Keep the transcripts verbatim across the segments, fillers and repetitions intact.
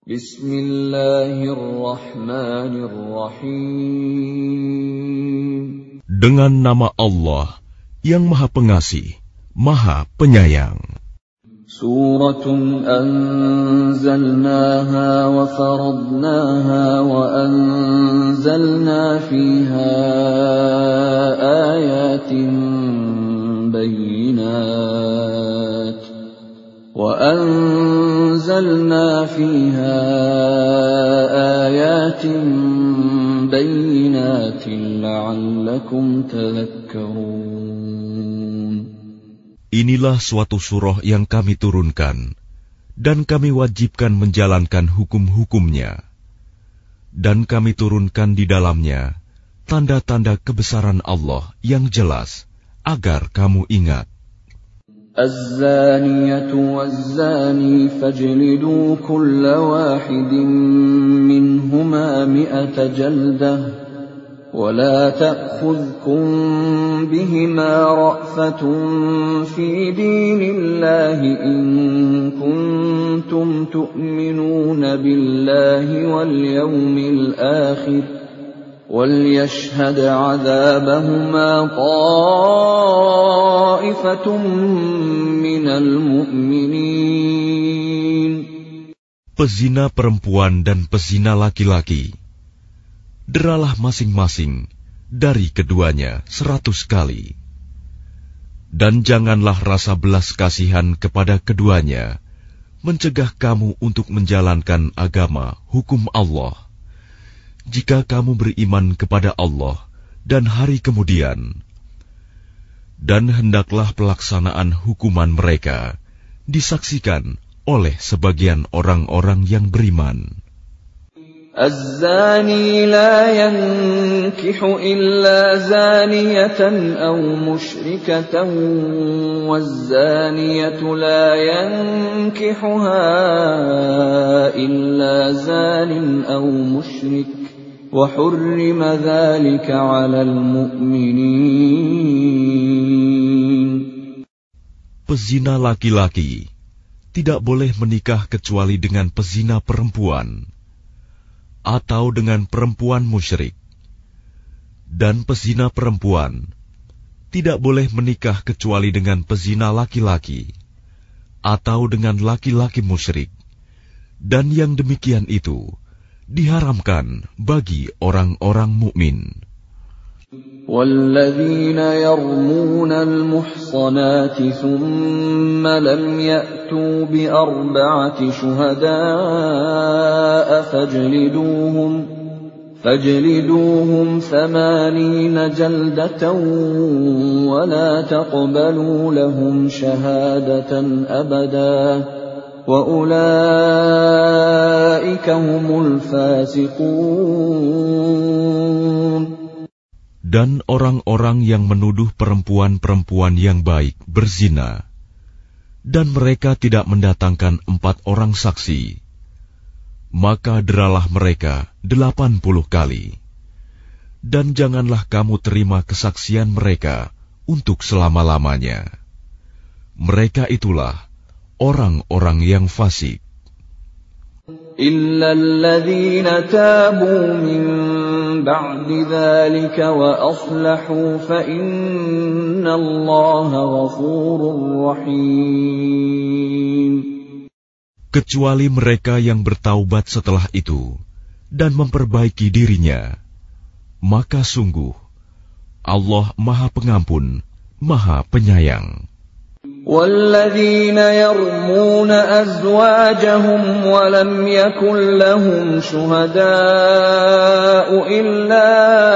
Bismillahirrahmanirrahim. Dengan nama Allah yang Maha Pengasih, Maha Penyayang. Suratun anzalnaha wa faradnaha wa anzalna fiha ayatin bayyinat wa anzalna fiha ayatin bayyinatin la'allakum tadhakkarun. Inilah suatu surah yang kami turunkan, dan kami wajibkan menjalankan hukum-hukumnya. Dan kami turunkan di dalamnya tanda-tanda kebesaran Allah yang jelas, agar kamu ingat. Az-zaniyatu waz-zani fajlidu kulla wahidin minhuma mi'ata jaldah. ولا تأخذكم بهما رأفة في دين الله إن كنتم تؤمنون بالله واليوم الآخر وليشهد عذابهما طائفة من المؤمنين. Pezina perempuan dan pezina laki-laki, deralah masing-masing dari keduanya seratus kali. Dan janganlah rasa belas kasihan kepada keduanya mencegah kamu untuk menjalankan agama hukum Allah, jika kamu beriman kepada Allah dan hari kemudian. Dan hendaklah pelaksanaan hukuman mereka disaksikan oleh sebagian orang-orang yang beriman. الزاني لا ينكح إلا زانية أو مشركة والزانية لا ينكحها إلا زان أو مشرك وحرم ذلك على المؤمنين. Pezina laki-laki tidak boleh menikah kecuali dengan pezina perempuan atau dengan perempuan musyrik, dan pezina perempuan tidak boleh menikah kecuali dengan pezina laki-laki atau dengan laki-laki musyrik, dan yang demikian itu diharamkan bagi orang-orang mukmin. وَالَّذِينَ يَرْمُونَ الْمُحْصَنَاتِ ثُمَّ لَمْ يَأْتُوا بِأَرْبَعَةِ شُهَدَاءَ فَاجْلِدُوهُمْ فَاجْلِدُوهُمْ ثَمَانِينَ جَلْدَةً وَلَا تَقْبَلُوا لَهُمْ شَهَادَةً أَبَدًا وَأُولَئِكَ هُمُ الْفَاسِقُونَ. Dan orang-orang yang menuduh perempuan-perempuan yang baik berzina, dan mereka tidak mendatangkan empat orang saksi, maka deralah mereka delapan puluh kali. Dan janganlah kamu terima kesaksian mereka untuk selama-lamanya. Mereka itulah orang-orang yang fasik. إِلَّا الَّذِينَ تَابُوا مِن بَعْدِ ذَلِكَ وَأَصْلَحُوا فَإِنَّ اللَّهَ غَفُورٌ رَّحِيمٌ. Kecuali mereka yang bertaubat setelah itu dan memperbaiki dirinya, maka sungguh Allah Maha Pengampun, Maha Penyayang. وَالَّذِينَ يَرْمُونَ أَزْوَاجَهُمْ وَلَمْ يَكُنْ لَهُمْ شُهَدَاءُ إِلَّا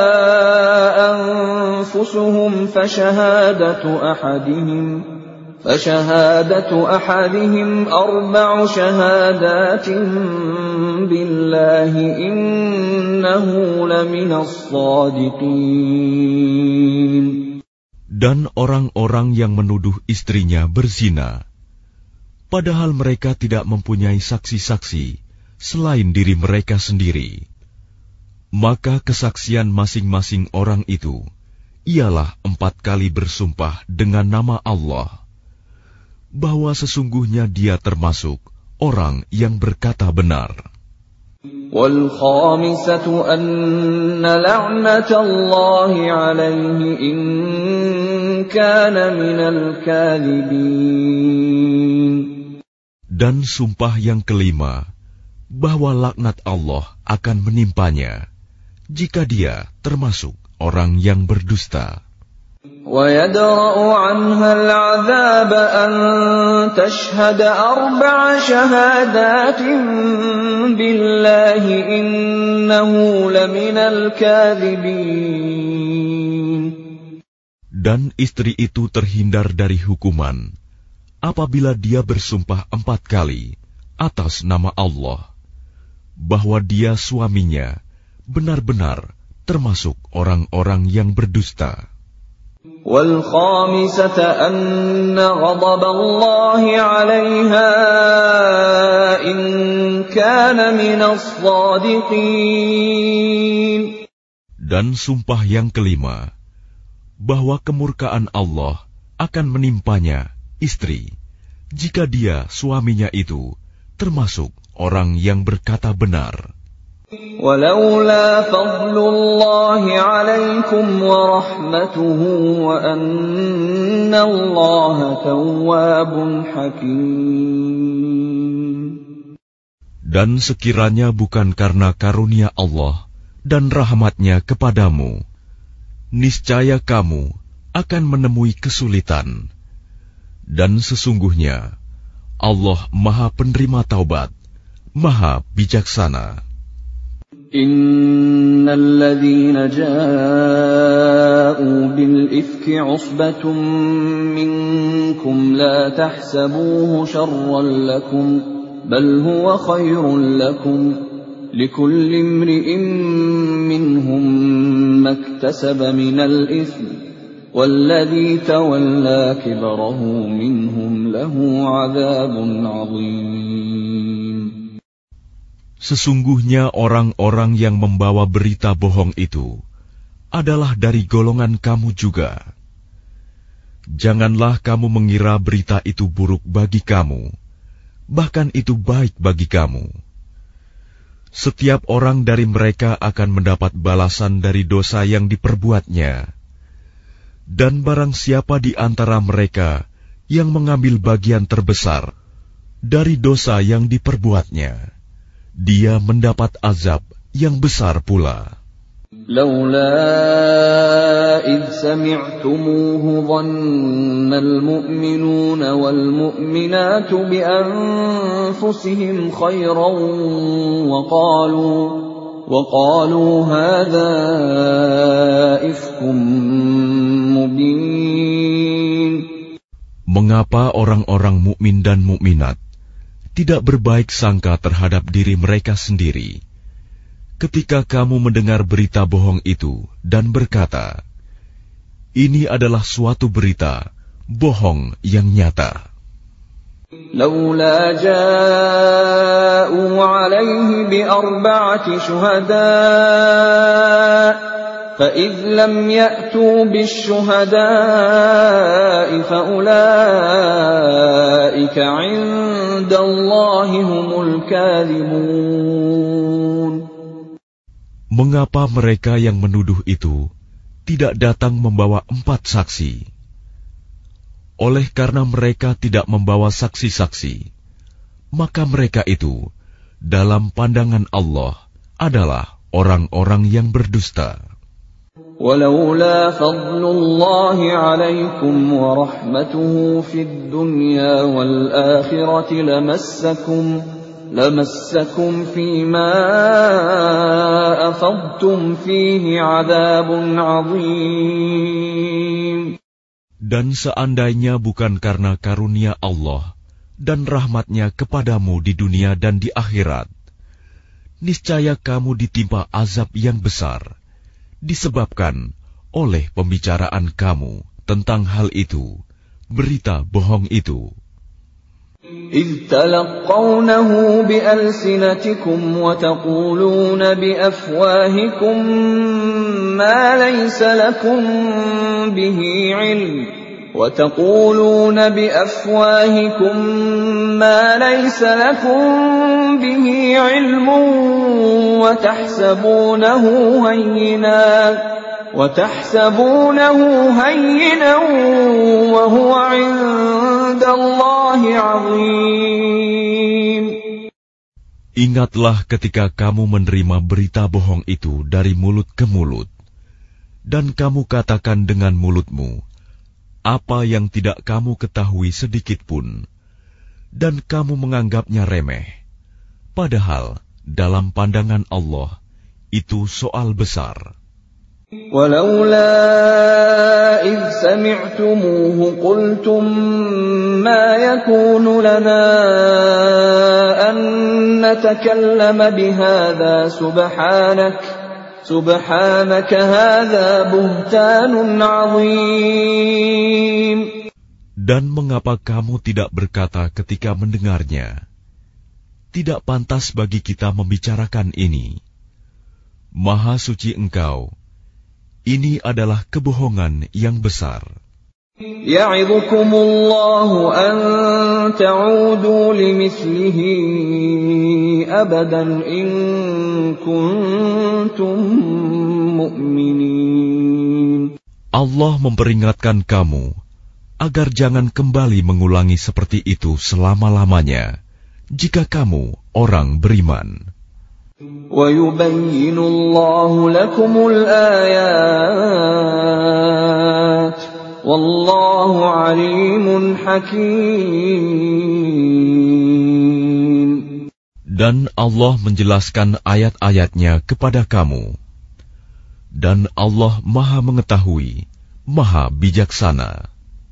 أَنفُسُهُمْ فَشَهَادَةُ أَحَدِهِمْ فَشَهَادَةُ أَحَدِهِمْ أَرْبَعُ شَهَادَاتٍ بِاللَّهِ إِنَّهُ لَمِنَ الصَّادِقِينَ. Dan orang-orang yang menuduh istrinya berzina, padahal mereka tidak mempunyai saksi-saksi selain diri mereka sendiri, maka kesaksian masing-masing orang itu ialah empat kali bersumpah dengan nama Allah, bahwa sesungguhnya dia termasuk orang yang berkata benar. وَالْخَامِسَةُ أَنَّ لَعْنَةَ اللَّهِ عَلَيْهِ إِن كَانَ مِنَ الْكَاذِبِينَ. Dan sumpah yang kelima, bahwa laknat Allah akan menimpanya jika dia termasuk orang yang berdusta. وَيَدْرَأُ عَنْهَا الْعَذَابَ أَن تَشْهَدَ أَرْبَعَ شَهَادَاتٍ بِاللَّهِ إِنَّهُ لَمِنَ الْكَاذِبِينَ. Dan istri itu terhindar dari hukuman apabila dia bersumpah empat kali atas nama Allah bahwa dia suaminya benar-benar termasuk orang-orang yang berdusta. وَالْخَامِسَةَ أَنَّ غَضَبَ اللَّهِ عَلَيْهَا إِن كَانَ مِنَ الصَّادِقِينَ. Dan sumpah yang kelima, bahwa kemurkaan Allah akan menimpanya istri jika dia suaminya itu termasuk orang yang berkata benar. وَلَوْلَا فَضْلُ اللَّهِ عَلَيْكُمْ وَرَحْمَتُهُ وَأَنَّ اللَّهَ تَوَّابٌ حَكِيمٌ. Dan sekiranya bukan karena karunia Allah dan rahmat-Nya kepadamu, niscaya kamu akan menemui kesulitan. Dan sesungguhnya Allah Maha Penerima Taubat, Maha Bijaksana. إِنَّ الَّذِينَ جَاءُوا بِالْإِفْكِ عُصْبَةٌ مِّنكُمْ لَا تَحْسَبُوهُ شَرًّا لَّكُمْ بَلْ هُوَ خَيْرٌ لَّكُمْ لِكُلِّ امْرِئٍ مِّنْهُم مَّا اكْتَسَبَ مِنَ الْإِثْمِ وَالَّذِي تَوَلَّىٰ كِبْرَهُ مِنْهُمْ لَهُ عَذَابٌ عَظِيمٌ. Sesungguhnya orang-orang yang membawa berita bohong itu adalah dari golongan kamu juga. Janganlah kamu mengira berita itu buruk bagi kamu, bahkan itu baik bagi kamu. Setiap orang dari mereka akan mendapat balasan dari dosa yang diperbuatnya. Dan barang siapa di antara mereka yang mengambil bagian terbesar dari dosa yang diperbuatnya, dia mendapat azab yang besar pula. لولا إذ سمعتموه ظن المؤمنون والمؤمنات بأنفسهم خيرا وقالوا وقالوا هذا إفك مبين. Mengapa orang-orang mukmin dan mukminat tidak berbaik sangka terhadap diri mereka sendiri ketika kamu mendengar berita bohong itu dan berkata, ini adalah suatu berita bohong yang nyata. لولا جاءوا عليه بأربعة شهداء فإذ لم يأتوا بالشهداء فأولئك عند الله هم الكاذبون. Mengapa mereka yang menuduh itu tidak datang membawa empat saksi? Oleh karena mereka tidak membawa saksi-saksi, maka mereka itu dalam pandangan Allah adalah orang-orang yang berdusta. ولولا فضل الله عليكم ورحمته في الدنيا والآخرة لمسكم لمسكم فيما أفضتم فيه عذاب عظيم. Dan seandainya bukan karena karunia Allah dan rahmat-Nya kepadamu di dunia dan di akhirat, niscaya kamu ditimpa azab yang besar, disebabkan oleh pembicaraan kamu tentang hal itu, berita bohong itu. إذ تلقونه بألسنتكم وتقولون بأفواهكم ما ليس لكم به علم وتقولون بأفواهكم ما ليس لكم به علم وتحسبونه هينا وتحسبونه هينا وهو عند الله عظيم. Ingatlah ketika kamu menerima berita bohong itu dari mulut ke mulut, dan kamu katakan dengan mulutmu apa yang tidak kamu ketahui sedikit pun, dan kamu menganggapnya remeh, padahal dalam pandangan Allah itu soal besar. ولولا إذ سمعتموه قلتم ما يكون لنا أن نتكلم بهذا سبحانك سبحانك هذا بهتان عظيم. Dan mengapa kamu tidak berkata ketika mendengarnya, tidak pantas bagi kita membicarakan ini. Maha suci Engkau, ini adalah kebohongan yang besar. يعظكم الله أن تعودوا لمثله أبدا إن كنتم مؤمنين. Allah memperingatkan kamu agar jangan kembali mengulangi seperti itu selama-lamanya jika kamu orang beriman. وَيُبَيِّنُ اللَّهُ لَكُمُ الْآيَاتِ وَاللَّهُ عَلِيمٌ حَكِيمٌ. Dan Allah menjelaskan ayat-ayatnya kepada kamu. Dan Allah Maha mengetahui, Maha bijaksana.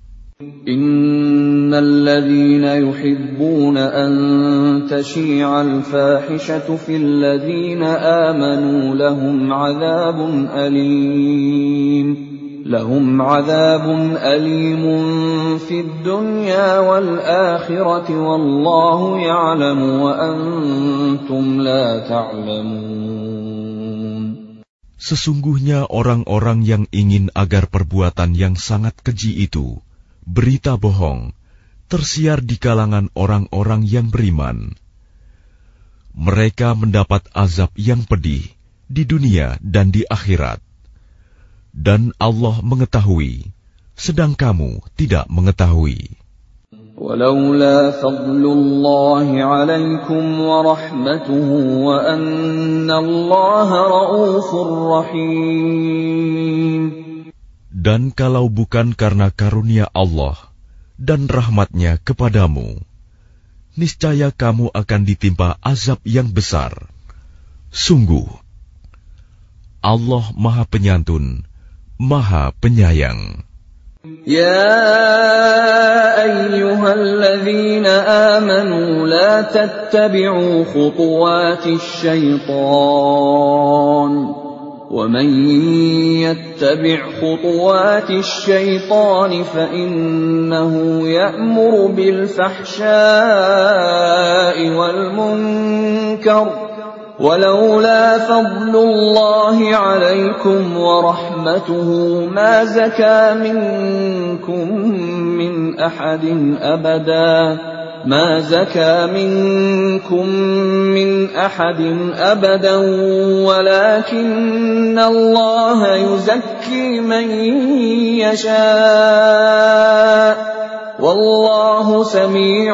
إن الذين يحبون أن تشيع الفاحشة في الذين آمنوا لهم عذاب أليم لهم عذاب أليم في الدنيا والآخرة والله يعلم وأنتم لا تعلمون. Sesungguhnya orang-orang yang ingin agar perbuatan yang sangat keji itu, berita bohong, tersiar di kalangan orang-orang yang beriman. Mereka mendapat azab yang pedih di dunia dan di akhirat. Dan Allah mengetahui, sedang kamu tidak mengetahui. ولولا فضل الله عليكم ورحمته وأن الله رؤوف رحيم. Dan kalau bukan karena karunia Allah dan rahmat-Nya kepadamu, niscaya kamu akan ditimpa azab yang besar. Sungguh, Allah Maha Penyantun, Maha Penyayang. يا أيها الذين آمنوا لا تتبعوا خطوات الشيطان ومن يتبع خطوات الشيطان فإنه يأمر بالفحشاء والمنكر ولولا فضل الله عليكم ورحمته ما زكى منكم من أحد أبدا ما زكى منكم من أحد أبدا ولكن الله يزكي من يشاء والله سميع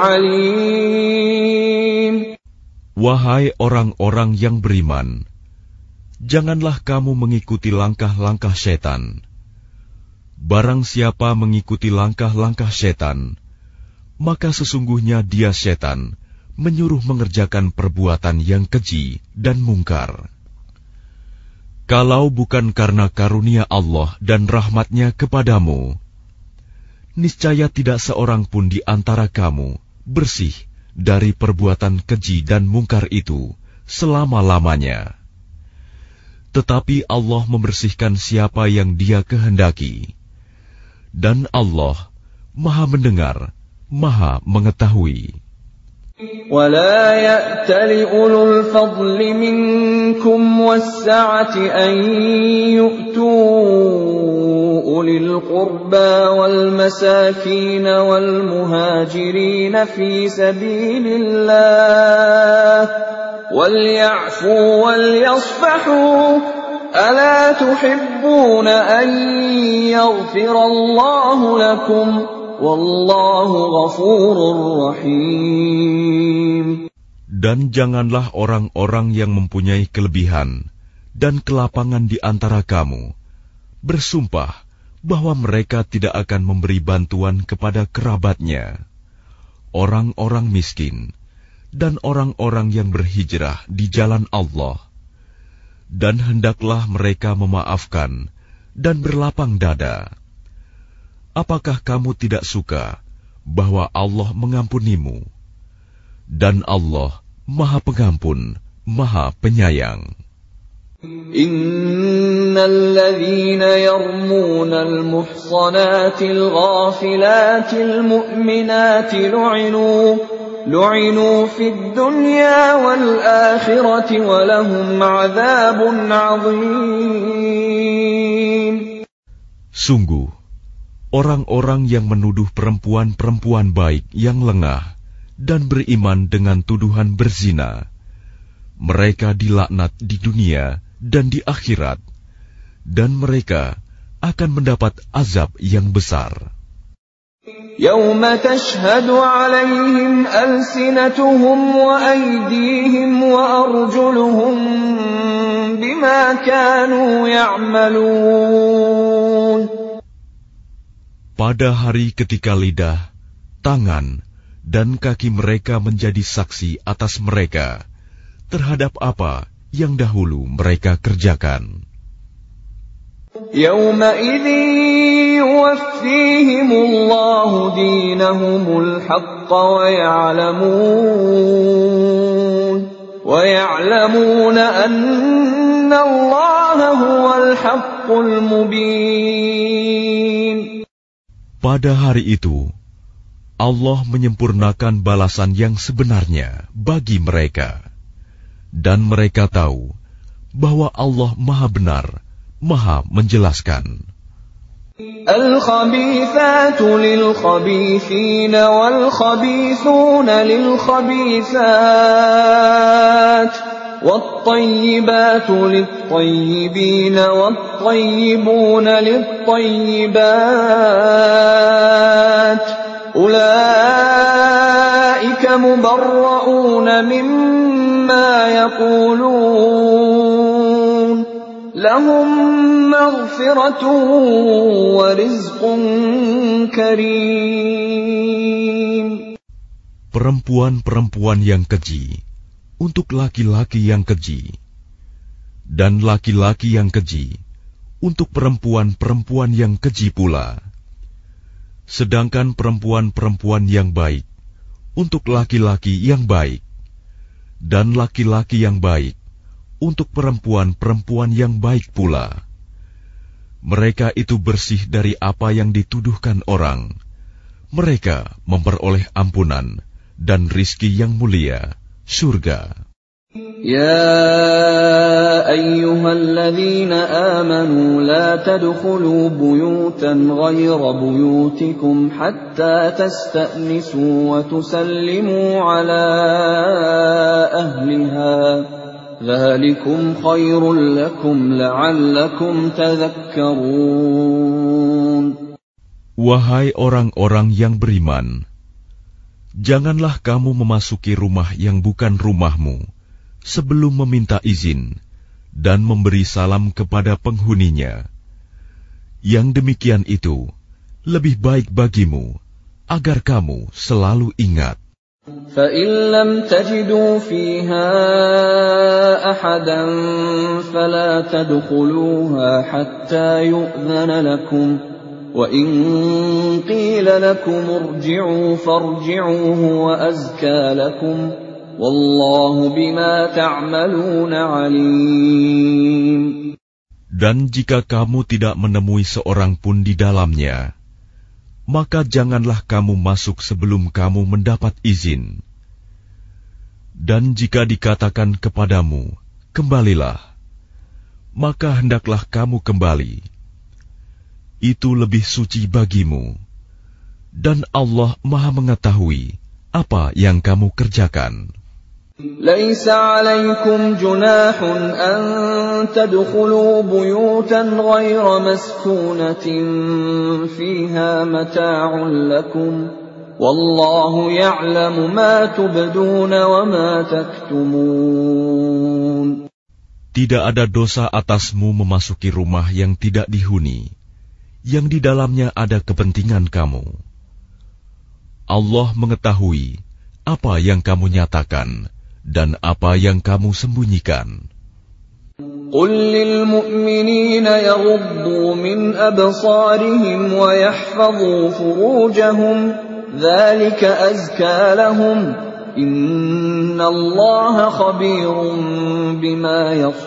عليم. Wahai orang-orang yang beriman, janganlah kamu mengikuti langkah-langkah setan. Barang siapa mengikuti langkah-langkah setan, maka sesungguhnya dia setan menyuruh mengerjakan perbuatan yang keji dan mungkar. Kalau bukan karena karunia Allah dan rahmat-Nya kepadamu, niscaya tidak seorang pun di antara kamu bersih dari perbuatan keji dan mungkar itu selama-lamanya. Tetapi Allah membersihkan siapa yang Dia kehendaki. Dan Allah Maha mendengar, Maha mengetahui. وَلَا يَأْتَلِ أُولُو الْفَضْلِ مِنكُمْ وَالسَّعَةِ أَن يُؤْتُوا أولي القربى والمساكين والمهاجرين في سبيل الله وليعفوا وليصفحوا ألا تحبون أن يغفر الله لكم والله غفور رحيم. Dan janganlah orang-orang yang mempunyai kelebihan dan kelapangan di antara kamu bersumpah bahwa mereka tidak akan memberi bantuan kepada kerabatnya, orang-orang miskin, dan orang-orang yang berhijrah di jalan Allah. Dan hendaklah mereka memaafkan dan berlapang dada. Apakah kamu tidak suka bahwa Allah mengampunimu? Dan Allah Maha Pengampun, Maha Penyayang. Innal ladzina yarmuna al-muhsanatil ghafilatil mu'minatil lu'inu lu'inu fid dunya wal akhirati wa lahum 'adzabun 'adzim. Sungguh, orang-orang yang menuduh perempuan-perempuan baik yang lengah dan beriman dengan tuduhan berzina, mereka dilaknat di dunia dan di akhirat, dan mereka akan mendapat azab yang besar. Yauma tashhadu 'alaihim alsinatuhum wa aydihim wa arjuluhum bima kanu ya'malun. Pada hari ketika lidah, tangan, dan kaki mereka menjadi saksi atas mereka terhadap apa yang dahulu mereka kerjakan. Yawma idzin yuwaffihimullahu dinahumul haqqa wa ya'lamun wa ya'lamuna anna Allaha huwal haqqul mubin. Pada hari itu Allah menyempurnakan balasan yang sebenarnya bagi mereka, dan mereka tahu bahwa Allah Maha Benar, Maha Menjelaskan. Al-khabithatu lil-khabithina wal-khabithuna lil-khabithat wat-tayyibatu lit-tayyibina wat-tayyibuna lit-tayyibat. Ulaika mubarra'una mimma yaqulun lahum maghfiratun wa rizqun karim. Perempuan-perempuan yang keji untuk laki-laki yang keji, dan laki-laki yang keji untuk perempuan-perempuan yang keji pula. Sedangkan perempuan-perempuan yang baik untuk laki-laki yang baik, dan laki-laki yang baik untuk perempuan-perempuan yang baik pula. Mereka itu bersih dari apa yang dituduhkan orang. Mereka memperoleh ampunan dan rizki yang mulia, surga. Ya ayyuhalladzina amanu la tadkhulu buyutan ghayra buyutikum hatta tasta'nisu wa tusallimu ala ahliha. Dzalikum khairul lakum la'allakum tadhakkarun. Wahai orang-orang yang beriman, janganlah kamu memasuki rumah yang bukan rumahmu sebelum meminta izin dan memberi salam kepada penghuninya. Yang demikian itu lebih baik bagimu, agar kamu selalu ingat. فَإِن لَّمْ تَجِدُوا فِيهَا أَحَدًا فَلَا تَدْخُلُوهَا حَتَّى يُؤْذَنَ لَكُمْ وَإِن قِيلَ لَكُمُ ارْجِعُوا فَارْجِعُوا هُوَ أَزْكَىٰ لَكُمْ وَاللَّهُ بِمَا تَعْمَلُونَ عَلِيمٌ. Dan jika kamu tidak menemui seorang pun di dalamnya, maka janganlah kamu masuk sebelum kamu mendapat izin. Dan jika dikatakan kepadamu, kembalilah, maka hendaklah kamu kembali. itu lebih suci bagimu, dan Allah Maha mengetahui apa yang kamu kerjakan. ليس عليكم جناح أن تدخلوا بيوتا غير مسكونة فيها متاع لكم والله يعلم ما تبدون وما تكتمون. Tidak ada dosa atasmu memasuki rumah yang tidak dihuni, yang di dalamnya ada kepentingan kamu. Allah mengetahui apa yang kamu nyatakan dan apa yang kamu sembunyikan. قل للمؤمنين يغضوا من أبصارهم ويحفظوا فروجهم ذلك أزكى لهم إن الله خبير بما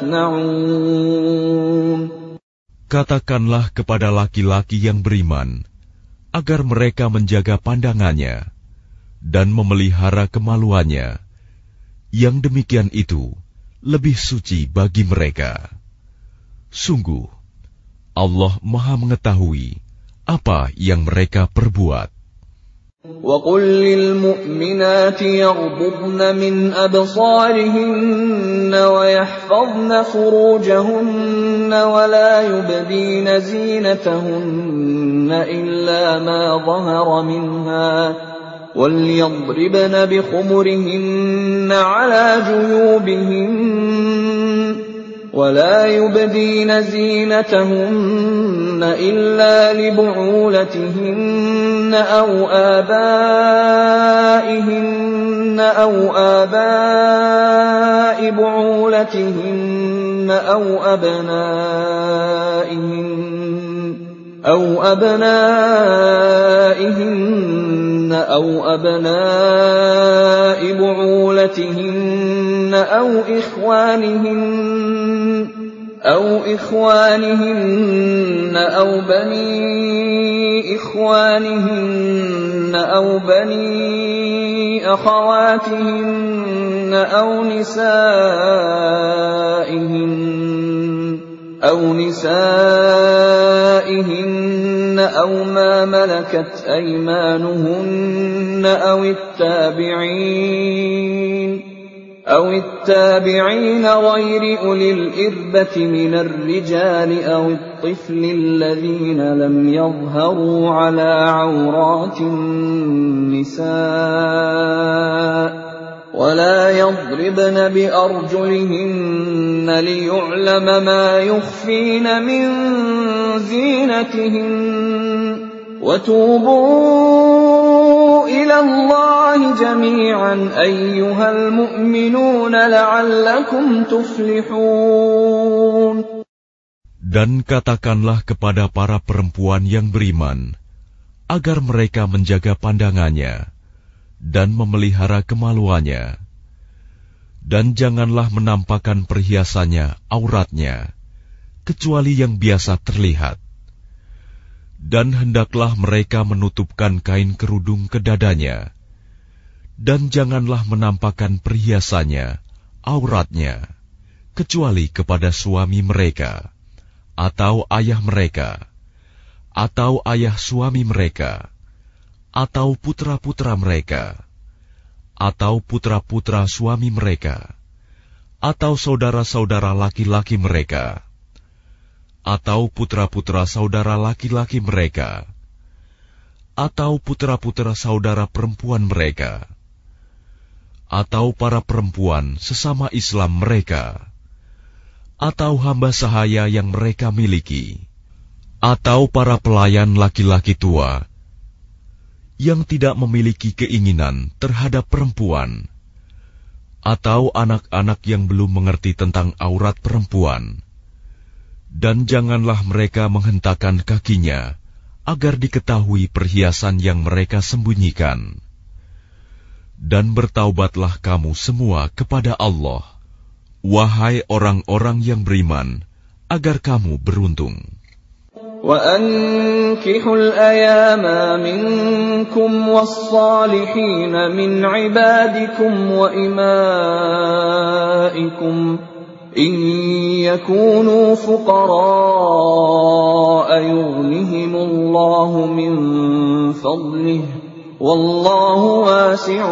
يصنعون. Katakanlah kepada laki-laki yang beriman agar mereka menjaga pandangannya dan memelihara kemaluannya. Yang demikian itu lebih suci bagi mereka. Sungguh, Allah Maha mengetahui apa yang mereka perbuat. وَقُلْ لِلْمُؤْمِنَاتِ يَغْضُضْنَ مِنْ أَبْصَارِهِنَّ وَيَحْفَظْنَ فُرُوجَهُنَّ وَلَا يُبْدِينَ زِينَتَهُنَّ إِلَّا مَا ظَهَرَ مِنْهَا وَلْيَضْرِبْنَ بِخُمُرِهِنَّ عَلَى جُيُوبِهِنَّ وَلَا يُبْدِينَ زِينَتَهُنَّ إِلَّا لِبُعُولَتِهِنَّ أَوْ آبَائِهِنَّ أَوْ آبَاءِ بُعُولَتِهِنَّ أَوْ أَبْنَائِهِنَّ أَوْ أَبْنَائِهِنَّ أَوْ أَبْنَاءِ بُعُولَتِهِنَّ أَوْ إِخْوَانِهِنَّ أَوْ إِخْوَانِهِنَّ أَوْ بَنِي إِخْوَانِهِنَّ أَوْ بَنِي أَخَوَاتِهِنَّ أَوْ نِسَائِهِنَّ أَوْ نِسَائِهِنَّ أَوْ مَا مَلَكَتْ أَيْمَانُهُنَّ أَوِ التَّابِعِينَ أَوِ التَّابِعِينَ غَيْرِ أُولِي الْإِرْبَةِ مِنَ الرِّجَالِ أَوِ الطِّفْلِ الَّذِينَ لَمْ يَظْهَرُوا عَلَى عَوْرَاتِ النِّسَاءِ وَلَا يَضْرِبْنَ بِأَرْجُلِهِنَّ لِيُعْلَمَ مَا يُخْفِينَ مِنْ زِينَتِهِنَّ وَتُوبُوا إِلَى اللَّهِ جَمِيعًا أَيُّهَا الْمُؤْمِنُونَ لَعَلَّكُمْ تُفْلِحُونَ. Dan katakanlah kepada para perempuan yang beriman agar mereka menjaga pandangannya dan memelihara kemaluannya, dan janganlah menampakkan perhiasannya, auratnya, kecuali yang biasa terlihat. Dan hendaklah mereka menutupkan kain kerudung ke dadanya, dan janganlah menampakkan perhiasannya, auratnya, kecuali kepada suami mereka, atau ayah mereka, atau ayah suami mereka, atau putra-putra mereka, atau putra-putra suami mereka, atau saudara-saudara laki-laki mereka, atau putra-putra saudara laki-laki mereka, atau putra-putra saudara perempuan mereka, atau para perempuan sesama Islam mereka, atau hamba sahaya yang mereka miliki, atau para pelayan laki-laki tua yang tidak memiliki keinginan terhadap perempuan, atau anak-anak yang belum mengerti tentang aurat perempuan. Dan janganlah mereka menghentakkan kakinya agar diketahui perhiasan yang mereka sembunyikan. Dan bertaubatlah kamu semua kepada Allah, wahai orang-orang yang beriman, agar kamu beruntung. وَأَنكِحُوا الْأَيَامَ مِنكُمْ وَالصَّالِحِينَ مِنْ عِبَادِكُمْ وَإِمَائِكُمْ إن يكونوا فقراء يغنهم الله من فضله والله واسع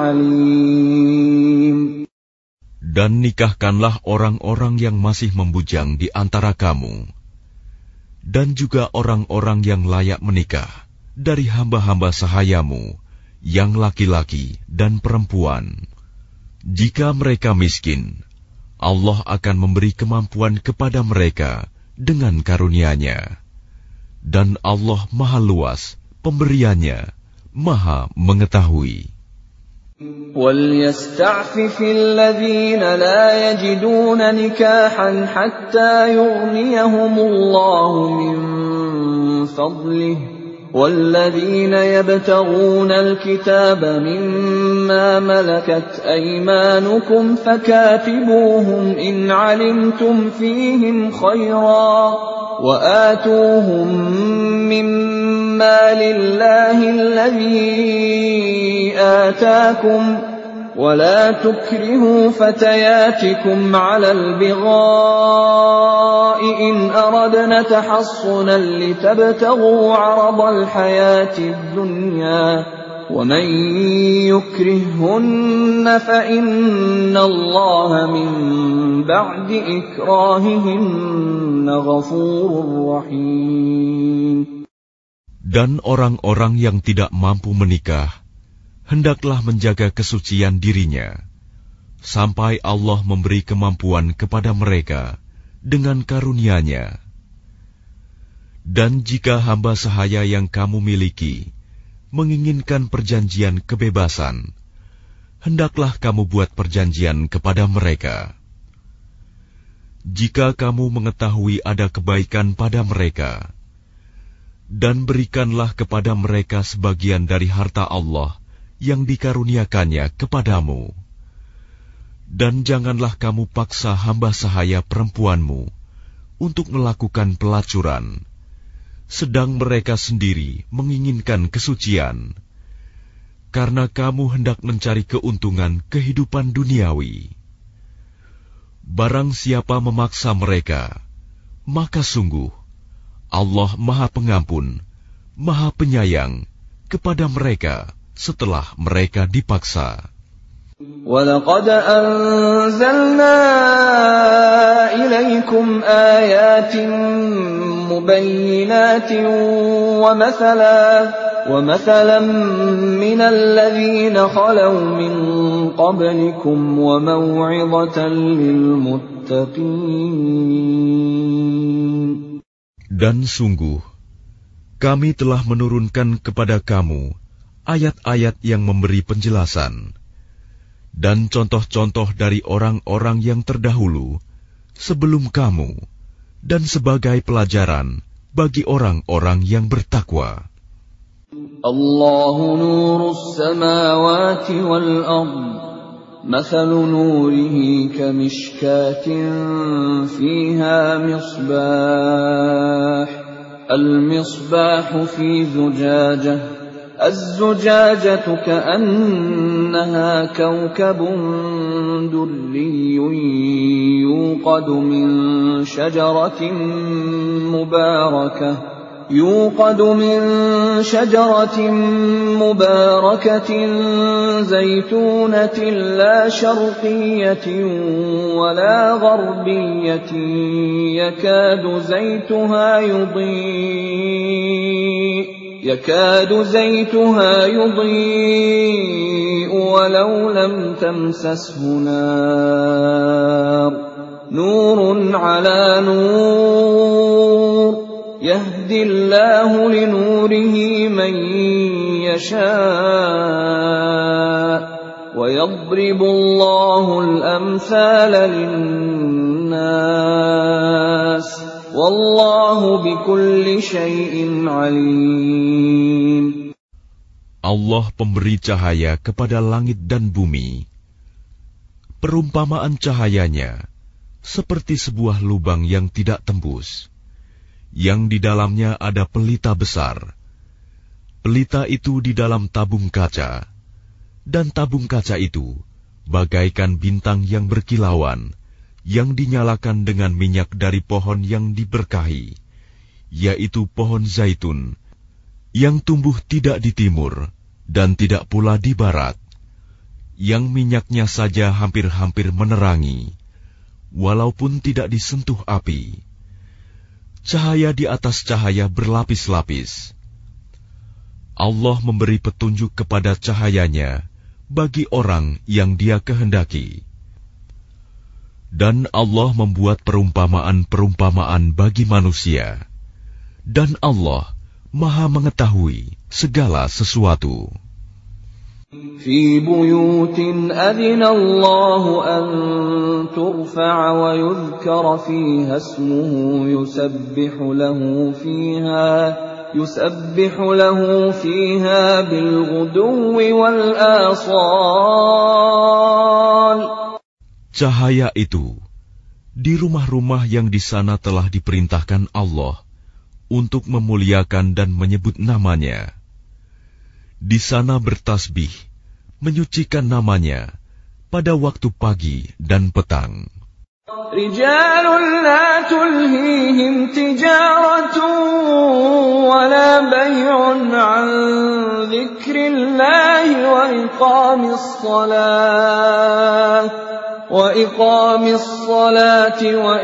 عليم. Dan nikahkanlah orang-orang yang masih membujang di antara kamu, dan juga orang-orang yang layak menikah dari hamba-hamba sahayamu, yang laki-laki dan perempuan. Jika mereka miskin, Allah akan memberi kemampuan kepada mereka dengan karunia-Nya. Dan Allah Maha Luas pemberiannya, Maha Mengetahui. وَلْيَسْتَعْفِفِ الَّذِينَ لَا يَجِدُونَ نِكَاحًا حَتَّى يُغْنِيَهُمُ اللَّهُ مِنْ فَضْلِهِ وَالَّذِينَ يَبْتَغُونَ الْكِتَابَ مِمَّا مَلَكَتْ أَيْمَانُكُمْ فَكَاتِبُوهُمْ إِنْ عَلِمْتُمْ فِيهِمْ خَيْرًا وَآتُوهُمْ مِمَّا لِلَّهِ الَّذِي آتَاكُمْ وَلَا تُكْرِهُوا فَتَيَاتِكُمْ عَلَى الْبِغَاءِ إِنْ أَرَدْنَ تَحَصُّنًا لِتَبْتَغُوا عَرَضَ الْحَيَاةِ الدُّنْيَا وَمَنْ يُكْرِههُّنَّ فَإِنَّ اللَّهَ مِنْ بَعْدِ إِكْرَاهِهِنَّ غَفُورٌ رَحِيمٌ. Dan orang-orang yang tidak mampu menikah hendaklah menjaga kesucian dirinya, sampai Allah memberi kemampuan kepada mereka dengan karunia-Nya. Dan jika hamba sahaya yang kamu miliki menginginkan perjanjian kebebasan, hendaklah kamu buat perjanjian kepada mereka. Jika kamu mengetahui ada kebaikan pada mereka, dan berikanlah kepada mereka sebagian dari harta Allah yang dikaruniakannya kepadamu. Dan janganlah kamu paksa hamba sahaya perempuanmu untuk melakukan pelacuran, sedang mereka sendiri menginginkan kesucian, karena kamu hendak mencari keuntungan kehidupan duniawi. Barang siapa memaksa mereka, maka sungguh Allah Maha Pengampun, Maha Penyayang kepada mereka setelah mereka dipaksa. وَلَقَدْ أَنزَلْنَا إِلَيْكُمْ آيَاتٍ مُبَيِّنَاتٍ وَمَثَلًا وَمَثَلًا مِنَ الَّذِينَ خَلَوْا مِنْ قَبْلِكُمْ وَمَوْعِظَةً لِلْمُتَّقِينَ. Dan sungguh, kami telah menurunkan kepada kamu ayat-ayat yang memberi penjelasan dan contoh-contoh dari orang-orang yang terdahulu sebelum kamu, dan sebagai pelajaran bagi orang-orang yang bertakwa. Allahu nurus samawati wal ardh mathalu nurihi kamishkatin fiha misbah al-misbahu fi zujajah الزجاجة كأنها كوكب دري يوقد من شجرة مباركة يوقد من شجرة مباركة زيتونة لا شرقية ولا غربية يكاد زيتها يضيء يكاد زيتها يضيء ولو لم تمسسه نار نور على نور يهدي الله لنوره من يشاء ويضرب الله الأمثال للناس Wallahu bikulli syai'in alim. Allah pemberi cahaya kepada langit dan bumi. Perumpamaan cahayanya seperti sebuah lubang yang tidak tembus, yang di dalamnya ada pelita besar. Pelita itu di dalam tabung kaca, dan tabung kaca itu bagaikan bintang yang berkilauan, yang dinyalakan dengan minyak dari pohon yang diberkahi, yaitu pohon zaitun, yang tumbuh tidak di timur dan tidak pula di barat, yang minyaknya saja hampir-hampir menerangi, walaupun tidak disentuh api. Cahaya di atas cahaya berlapis-lapis. Allah memberi petunjuk kepada cahayanya bagi orang yang Dia kehendaki. Dan Allah membuat perumpamaan-perumpamaan bagi manusia. Dan Allah Maha mengetahui segala sesuatu. في بيوت أذن الله أن ترفع ويذكر فيها اسمه يسبح له فيها يسبح له فيها بالغدو والآصال. Cahaya itu di rumah-rumah yang di sana telah diperintahkan Allah untuk memuliakan dan menyebut namanya. Di sana bertasbih, menyucikan namanya pada waktu pagi dan petang. رجال لا تلهيهم تجارة ولا بيع عن ذكر الله وإقام الصلاة وإقام الصلاة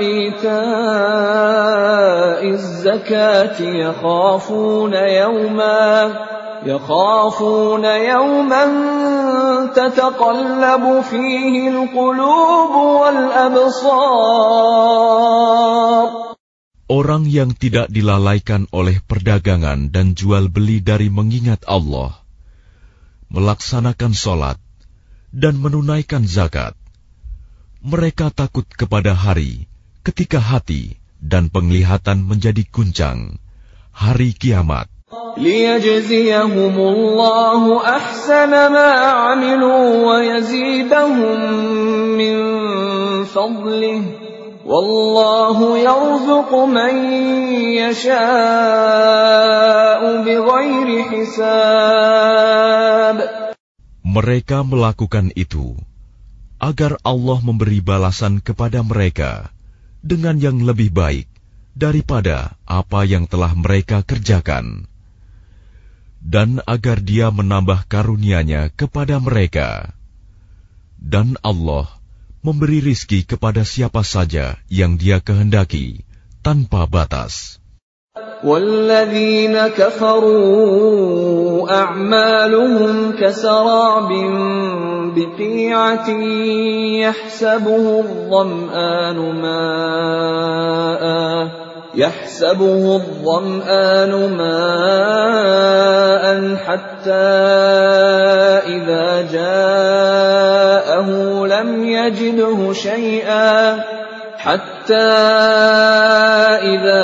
وإيتاء الزكاة يخافون يوما يخافون يوما تتقلب فيه القلوب والأبصار. Orang yang tidak dilalaikan oleh perdagangan dan jual beli dari mengingat Allah, melaksanakan sholat, dan menunaikan zakat, mereka takut kepada hari ketika hati dan penglihatan menjadi guncang, hari kiamat. ليجزيهم الله أحسن ما عملوا ويزيدهم من فضله والله يرزق من يشاء بغير حساب. Mereka melakukan itu agar Allah memberi balasan kepada mereka dengan yang lebih baik daripada apa yang telah mereka kerjakan, dan agar Dia menambah karunia-Nya kepada mereka. Dan Allah memberi rizki kepada siapa saja yang Dia kehendaki tanpa batas. وَالَّذِينَ كَفَرُوا أَعْمَالُهُمْ كَسَرَابٍ بِقِيعَةٍ يَحْسَبُهُ الظَّمْآنُ مَاءً يحسبه الظمآن ماء حتى إذا جاءه لم يجده شيئا حتى إذا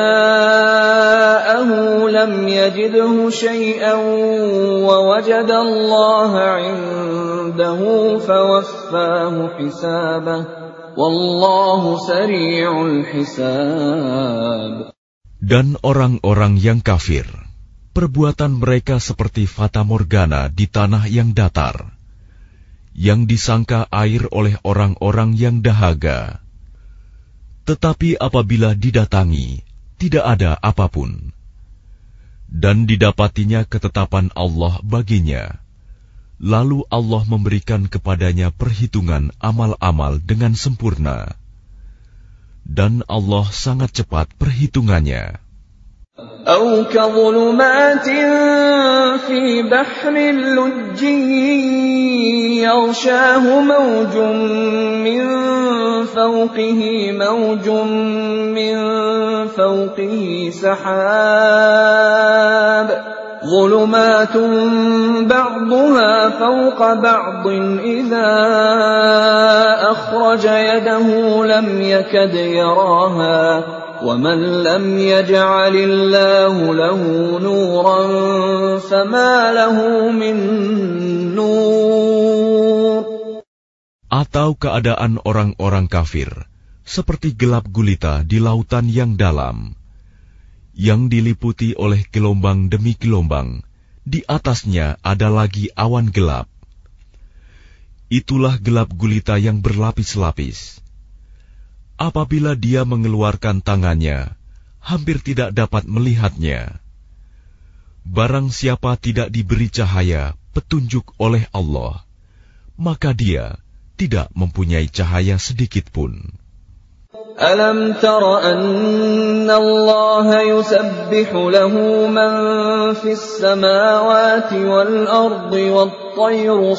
جاءه لم يجده شيئا ووجد الله عنده فوفاه حسابه Wallahu sari'ul hisab. Dan orang-orang yang kafir, perbuatan mereka seperti fata morgana di tanah yang datar, yang disangka air oleh orang-orang yang dahaga. Tetapi apabila didatangi, tidak ada apapun. Dan didapatinya ketetapan Allah baginya. Lalu Allah memberikan kepadanya perhitungan amal-amal dengan sempurna. Dan Allah sangat cepat perhitungannya. أو كظلمات في بحر لجي يغشاه موج من فوقه موج من فوقه سحاب ظلمات بعضها فوق بعض إذا أخرج يده لم يكد يراها ومن لم يجعل الله له نورا فما له من نور. Atau keadaan orang-orang kafir seperti gelap gulita di lautan yang dalam, yang diliputi oleh gelombang demi gelombang, di atasnya ada lagi awan gelap. Itulah gelap gulita yang berlapis-lapis. apabila dia mengeluarkan tangannya, hampir tidak dapat melihatnya. Barang siapa tidak diberi cahaya petunjuk oleh Allah, maka dia tidak mempunyai cahaya sedikit pun. Alam tara anna Allah yusabbihu lahu man fis samawati wal ardi wat tayru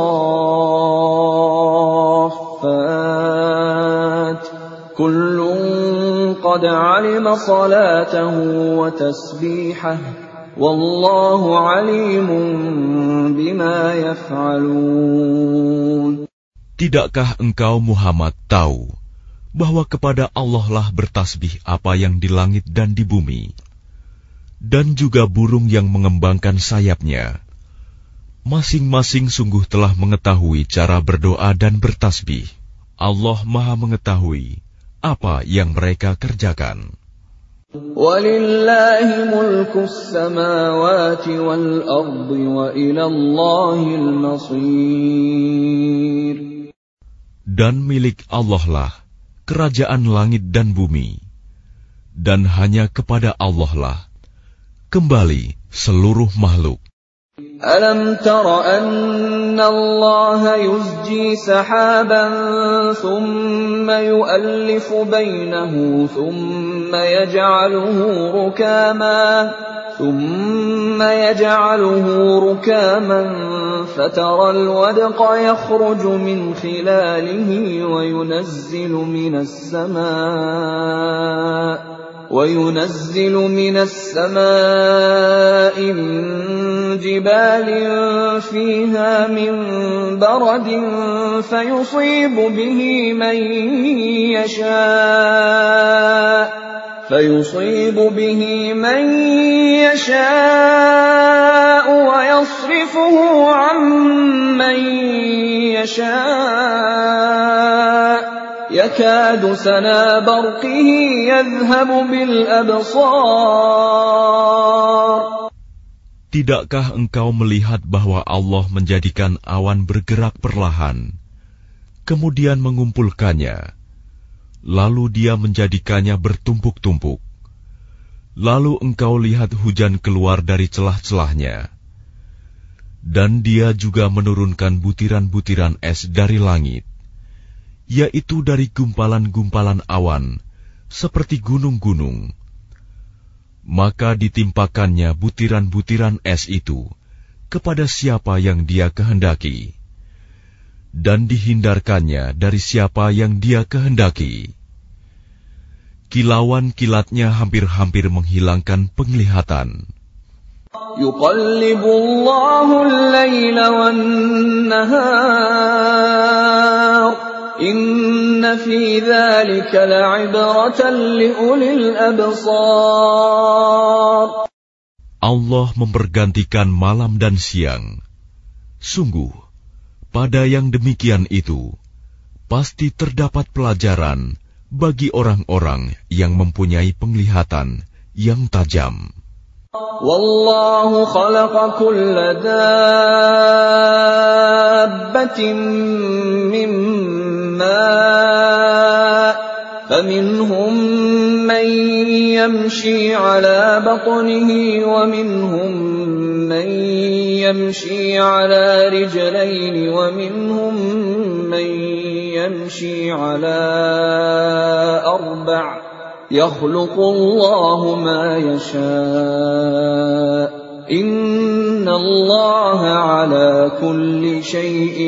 saffat kullun qad alima salatahu wa tasbihahu wallahu alimun bima yaf'alun. Tidakkah engkau Muhammad tahu bahwa kepada Allah lah bertasbih apa yang di langit dan di bumi, dan juga burung yang mengembangkan sayapnya. Masing-masing sungguh telah mengetahui cara berdoa dan bertasbih. Allah Maha mengetahui apa yang mereka kerjakan. Walillahi mulkus samawati wal ardi wa ilallahil masir. Dan milik Allah lah kerajaan langit dan bumi, dan hanya kepada Allah lah kembali seluruh makhluk. Alam tara anna Allah yuzji sahaban thumma yu'allifu bainahu thumma yaj'aluhu rukaman ثم يجعله ركاما فترى الودق يخرج من خلاله وينزل من السماء وينزل من السماء من جبال فيها من برد فيصيب به من يشاء فيصيب به من يشاء ويصرفه عن من يشاء يكاد سنا برقه يذهب بالأبصار. Tidakkah engkau melihat bahwa Allah menjadikan awan bergerak perlahan, kemudian mengumpulkannya, lalu dia menjadikannya bertumpuk-tumpuk. Lalu engkau lihat hujan keluar dari celah-celahnya. Dan dia juga menurunkan butiran-butiran es dari langit, yaitu dari gumpalan-gumpalan awan, seperti gunung-gunung. Maka ditimpakannya butiran-butiran es itu kepada siapa yang dia kehendaki, dan dihindarkannya dari siapa yang dia kehendaki. Kilauan kilatnya hampir-hampir menghilangkan penglihatan. Yuqallibullahu al-laila wan-nahar inna fi dzalika la'ibratan liulil absar. Allah mempergantikan malam dan siang. Sungguh pada yang demikian itu, pasti terdapat pelajaran bagi orang-orang yang mempunyai penglihatan yang tajam. Wallahu khalaqa kulla dabbatin min ma' faminhum man yamshi ala batnihi wa minhum man يمشي على رجلين ومنهم من يمشي على أربع يخلق الله ما يشاء إن الله على كل شيء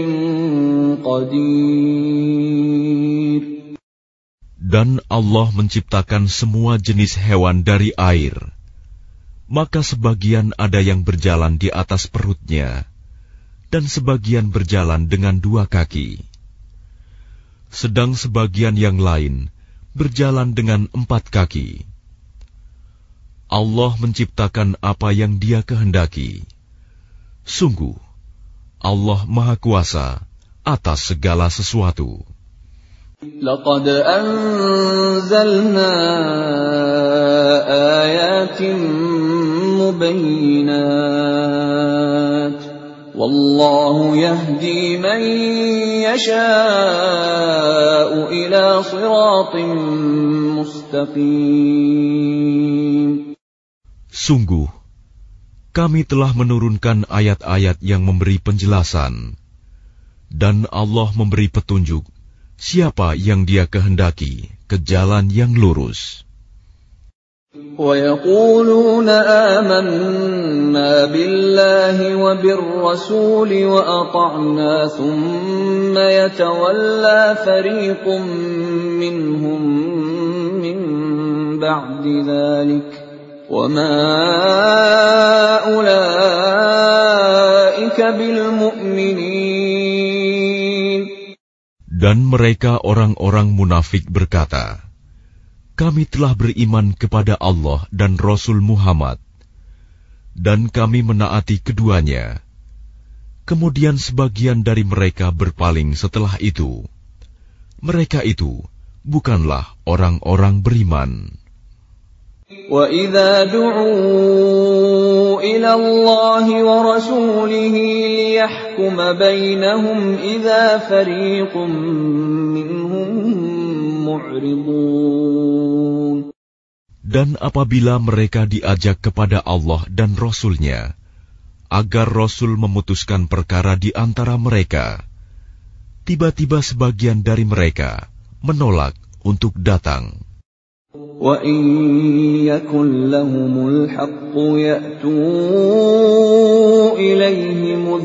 قدير. Dan Allah menciptakan semua jenis hewan dari air. Maka sebagian ada yang berjalan di atas perutnya, dan sebagian berjalan dengan dua kaki. Sedang sebagian yang lain berjalan dengan empat kaki. Allah menciptakan apa yang Dia kehendaki. Sungguh, Allah Maha Kuasa atas segala sesuatu. لقد أنزلنا آيات مبينات Wallahu yahdi man yasha'u ila siratin mustaqim. Sungguh, kami telah menurunkan ayat-ayat yang memberi penjelasan, dan Allah memberi petunjuk siapa yang Dia kehendaki ke jalan yang lurus. وَيَقُولُونَ آمَنَّا بِاللَّهِ وَبِالرَّسُولِ وَأَطَعْنَا ثُمَّ يَتَوَلَّى فَرِيقٌ مِّنْهُم مِّن بَعْدِ ذَلِكَ وَمَا أُولَٰئِكَ بِالْمُؤْمِنِينَ. Dan mereka orang-orang munafik berkata, kami telah beriman kepada Allah dan Rasul Muhammad, dan kami menaati keduanya. Kemudian sebagian dari mereka berpaling setelah itu. Mereka itu bukanlah orang-orang beriman. وَإِذَا دُعُوا إِلَى اللَّهِ وَرَسُولِهِ لِيَحْكُمَ بَيْنَهُمْ إِذَا فَرِيقٌ مِّنْهُم مُّعْرِضُونَ. Dan apabila mereka diajak kepada Allah dan Rasul-Nya, agar Rasul memutuskan perkara di antara mereka, tiba-tiba sebagian dari mereka menolak untuk datang. وَإِن يَكُن لَّهُمُ الْحَقُّ يَأْتُوا إِلَيْهِ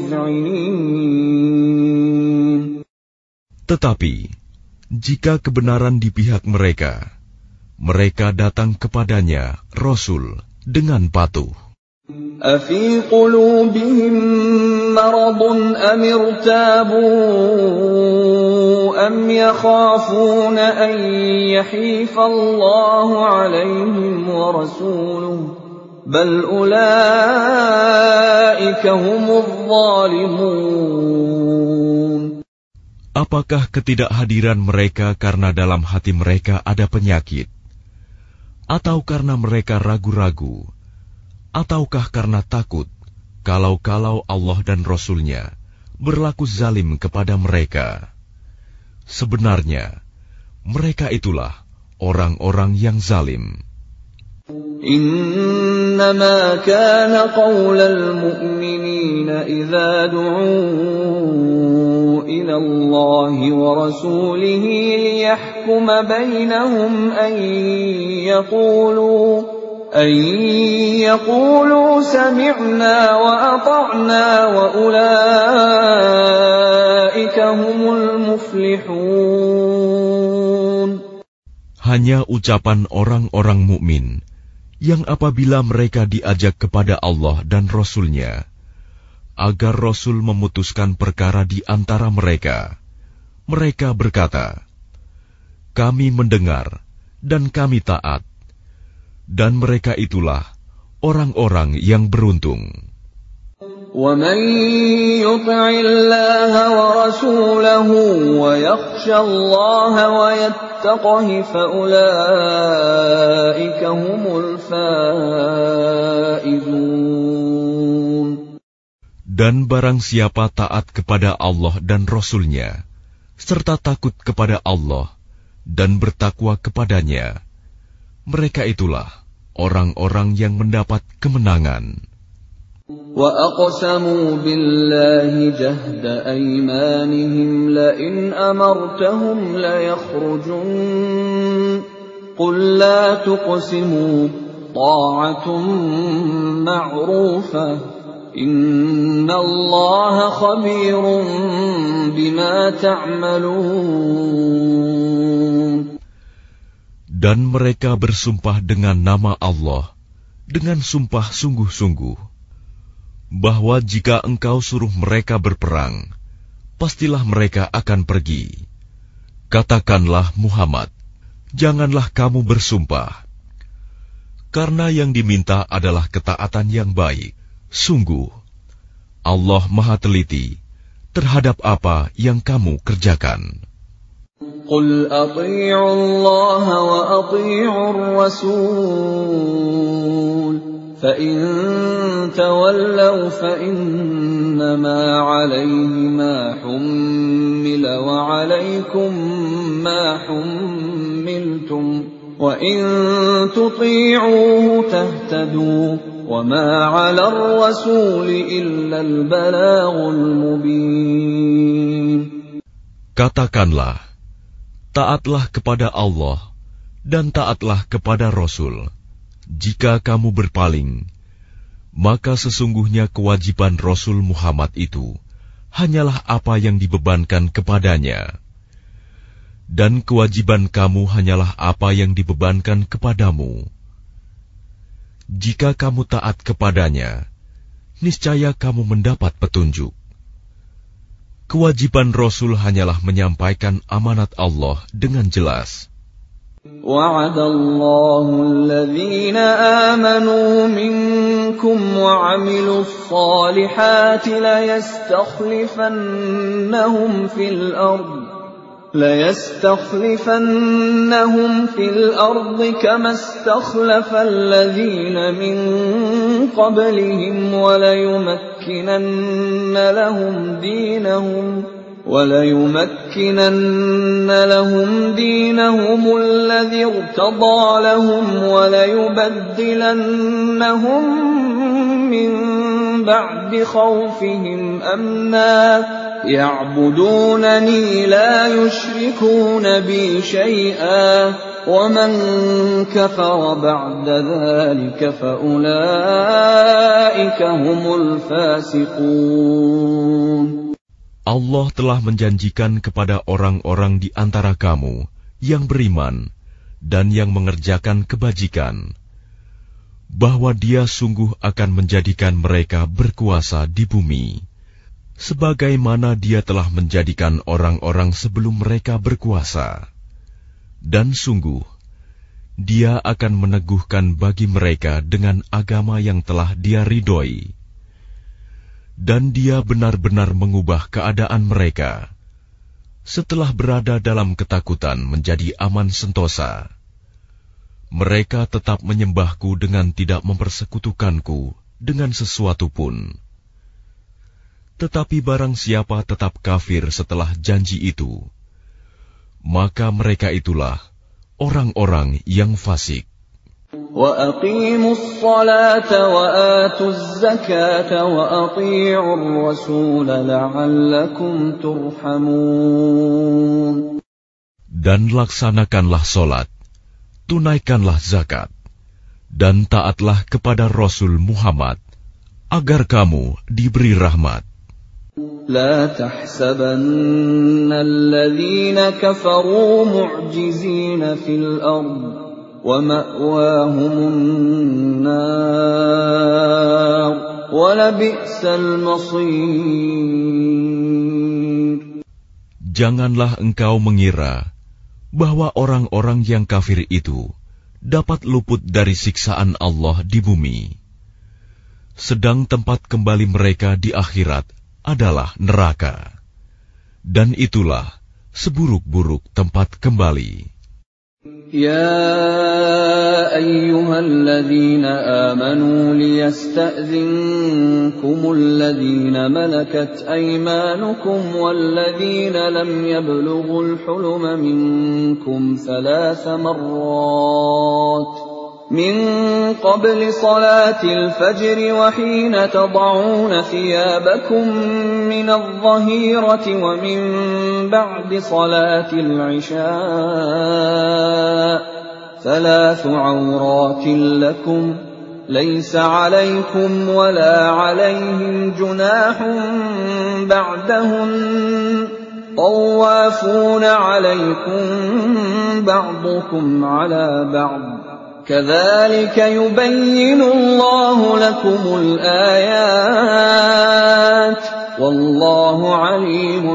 مُذْعِنِينَ. Tetapi jika kebenaran di pihak mereka, mereka datang kepadanya Rasul dengan patuh. أَفِي قُلُوبِهِم مَّرَضٌ أَمِ ارْتَابُوا أَمْ يَخَافُونَ أَن يَحِيفَ اللَّهُ عَلَيْهِمْ وَرَسُولُهُ بَلْ أُولَٰئِكَ هُمُ الظَّالِمُونَ. Apakah ketidakhadiran mereka karena dalam hati mereka ada penyakit, atau karena mereka ragu-ragu, ataukah karena takut kalau-kalau Allah dan Rasul-Nya berlaku zalim kepada mereka? Sebenarnya mereka itulah orang-orang yang zalim. إنما كان قول المؤمنين إذا دعوا إلى الله ورسوله ليحكم بينهم أن يقولوا أن يقولوا سمعنا وأطعنا وأولئك هم المفلحون. Hanya ucapan orang-orang mukmin yang apabila mereka diajak kepada Allah dan Rasul-Nya, agar Rasul memutuskan perkara di antara mereka, mereka berkata, kami mendengar dan kami taat, dan mereka itulah orang-orang yang beruntung. وَمَن يُطِعِ اللَّهَ وَرَسُولَهُ وَيَخْشَ اللَّهَ وَيَتَّقْهِ فَأُولَٰئِكَ هُمُ الْفَائِزُونَ. Dan barang siapa taat kepada Allah dan Rasul-Nya, serta takut kepada Allah dan bertakwa kepadanya, mereka itulah orang-orang yang mendapat kemenangan. وَأَقْسَمُوا بِاللَّهِ جَهْدَ أَيْمَانِهِمْ لَئِنْ أَمَرْتَهُمْ لَيَخْرُجُنَّ قُل لَّا تُقْسِمُوا طَاعَةٌ مَّعْرُوفَةٌ إِنَّ اللَّهَ خَبِيرٌ بِمَا تَعْمَلُونَ. Dan mereka bersumpah dengan nama Allah, dengan sumpah sungguh-sungguh, bahwa jika engkau suruh mereka berperang, pastilah mereka akan pergi. Katakanlah Muhammad, janganlah kamu bersumpah, karena yang diminta adalah ketaatan yang baik. Sungguh, Allah Maha Teliti terhadap apa yang kamu kerjakan. قُلْ أَطِيعُوا اللَّهَ وَأَطِيعُوا الرَّسُولَ فإن تولوا فإنما عليه ما حمل وعليكم ما حملتم وإن تطيعوه تهتدوا وما على الرسول إلا البلاغ المبين. Katakanlah, taatlah kepada Allah dan taatlah kepada Rasul. Jika kamu berpaling, maka sesungguhnya kewajiban Rasul Muhammad itu hanyalah apa yang dibebankan kepadanya. Dan kewajiban kamu hanyalah apa yang dibebankan kepadamu. Jika kamu taat kepadanya, niscaya kamu mendapat petunjuk. Kewajiban Rasul hanyalah menyampaikan amanat Allah dengan jelas. وعد الله الذين آمنوا منكم وعملوا الصالحات ليستخلفنهم في الأرض ليستخلفنهم في الأرض كما استخلف الذين من قبلهم وليمكنن لهم دينهم وَلَيُمَكِّنَنَّ لَهُمْ دِينَهُمُ الَّذِي ارْتَضَىٰ لَهُمْ وَلَيُبَدِّلَنَّهُم مِّن بَعْدِ خَوْفِهِمْ أَمْنًا يَعْبُدُونَنِي لَا يُشْرِكُونَ بِي شَيْئًا وَمَن كَفَرَ بَعْدَ ذَلِكَ فَأُولَٰئِكَ هُمُ الْفَاسِقُونَ. Allah telah menjanjikan kepada orang-orang di antara kamu yang beriman dan yang mengerjakan kebajikan, bahwa Dia sungguh akan menjadikan mereka berkuasa di bumi, sebagaimana Dia telah menjadikan orang-orang sebelum mereka berkuasa. Dan sungguh, Dia akan meneguhkan bagi mereka dengan agama yang telah Dia ridhoi. Dan Dia benar-benar mengubah keadaan mereka setelah berada dalam ketakutan menjadi aman sentosa. Mereka tetap menyembahku dengan tidak mempersekutukanku dengan sesuatu pun. Tetapi barang siapa tetap kafir setelah janji itu, maka mereka itulah orang-orang yang fasik. وَأَقِيمُوا الصَّلَاةَ وَآتُوا الزَّكَاةَ وَأَطِيعُوا الرَّسُولَ لَعَلَّكُمْ تُرْحَمُونَ. Dan laksanakanlah solat, tunaikanlah zakat, dan taatlah kepada Rasul Muhammad, agar kamu diberi rahmat. لا تحسبن الذين كفروا معجزين في الأرض ومأواهم النار ولبئس المصير. Janganlah engkau mengira bahwa orang-orang yang kafir itu dapat luput dari siksaan Allah di bumi, sedang tempat kembali mereka di akhirat adalah neraka, dan itulah seburuk-buruk tempat kembali. يا أيها الذين آمنوا ليستأذنكم الذين ملكت أيمانكم والذين لم يبلغوا الحلم منكم ثلاث مرات من قبل صلاة الفجر وحين تضعون ثيابكم من الظهيرة ومن بعد صلاة العشاء ثلاث عورات لكم ليس عليكم ولا عليهم جناح بعدهن طوافون عليكم بعضكم على بعض كذلك يبين الله لكم الآيات والله عليم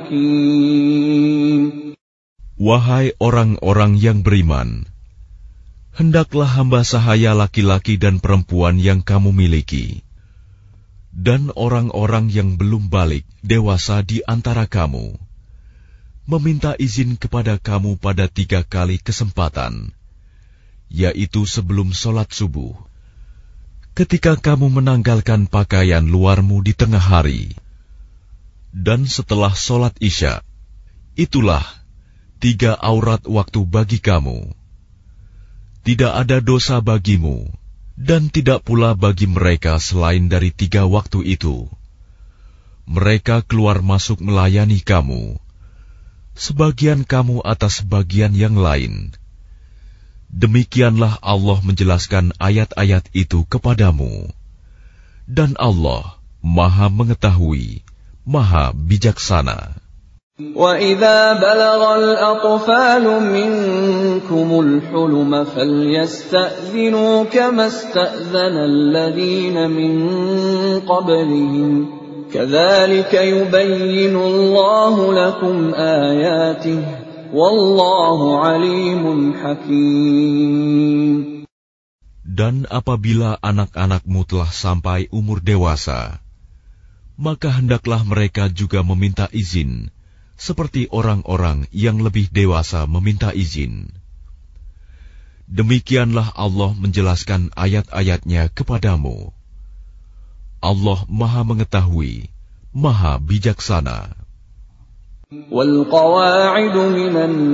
حكيم. Wahai orang-orang yang beriman, hendaklah hamba sahaya laki-laki dan perempuan yang kamu miliki, dan orang-orang yang belum balik dewasa di antara kamu, meminta izin kepada kamu pada tiga kali kesempatan, yaitu sebelum sholat subuh, ketika kamu menanggalkan pakaian luarmu di tengah hari, dan setelah sholat Isya, itulah tiga aurat waktu bagi kamu. Tidak ada dosa bagimu, dan tidak pula bagi mereka selain dari tiga waktu itu. Mereka keluar masuk melayani kamu, sebagian kamu atas sebagian yang lain. Demikianlah Allah menjelaskan ayat-ayat itu kepadamu. Dan Allah Maha Mengetahui, Maha Bijaksana. وَإِذَا بَلَغَ الْأَطْفَالُ مِنكُمُ الْحُلُمَ فَلْيَسْتَأْذِنُوا كَمَا اسْتَأْذَنَ الَّذِينَ مِن قَبْلِهِمْ كَذَلِكَ يُبَيِّنُ اللَّهُ لَكُمْ آيَاتِهِ وَاللَّهُ عَلِيمٌ حَكِيمٌ. Dan apabila anak-anakmu telah sampai umur dewasa, maka hendaklah mereka juga meminta izin, seperti orang-orang yang lebih dewasa meminta izin. Demikianlah Allah menjelaskan ayat-ayatnya kepadamu. Allah Maha Mengetahui, Maha Bijaksana. وَالْقَوَاعِدُ مِنَ